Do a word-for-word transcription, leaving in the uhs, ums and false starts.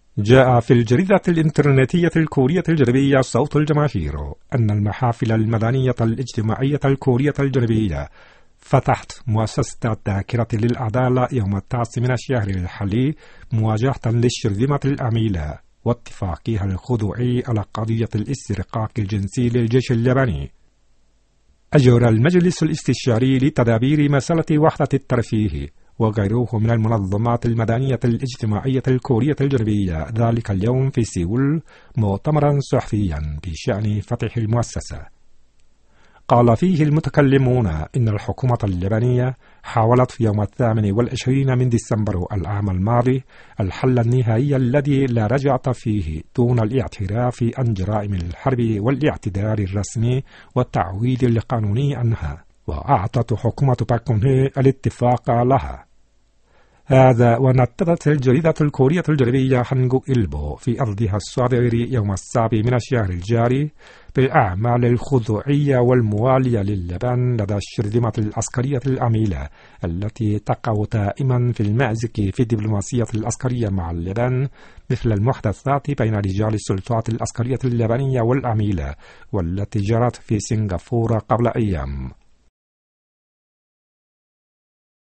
جاء في الجريدة الإنترنتية الكورية الجنوبية صوت الجماهير أن المحافل المدنية الاجتماعية الكورية الجنوبية فتحت مؤسسة الذاكرة للعدالة يوم التاسع من الشهر الحالي مواجهة للشرذمة العميلة واتفاقها الخضوعي على قضية الاسترقاق الجنسي للجيش الياباني. أجرى المجلس الاستشاري لتدابير مسألة وحدة الترفيه وغيره من المنظمات المدنية الاجتماعية الكورية الجنوبية ذلك اليوم في سيول مؤتمرا صحفيا بشأن فتح المؤسسة. قال فيه المتكلمون إن الحكومة اليابانية حاولت في يوم الثامن والعشرين من ديسمبر العام الماضي الحل النهائي الذي لا رجعة فيه دون الاعتراف عن جرائم الحرب والاعتداء الرسمي والتعويض القانوني عنها، وأعطت حكومة باك كون هي الاتفاق لها. هذا ونطقت الجريدة الكورية الجنوبية هانجوك إلبو في أرضها الصادر يوم السابع من الشهر الجاري بالأعمال الخضوعية والموالية لليابان لدى الشرذمة العسكرية العميلة التي تقع دائما في المأزق في الدبلوماسية العسكرية مع اليابان، مثل المحادثات بين رجال السلطات العسكرية اليابانية والعميلة والتي جرت في سنغافورة قبل أيام.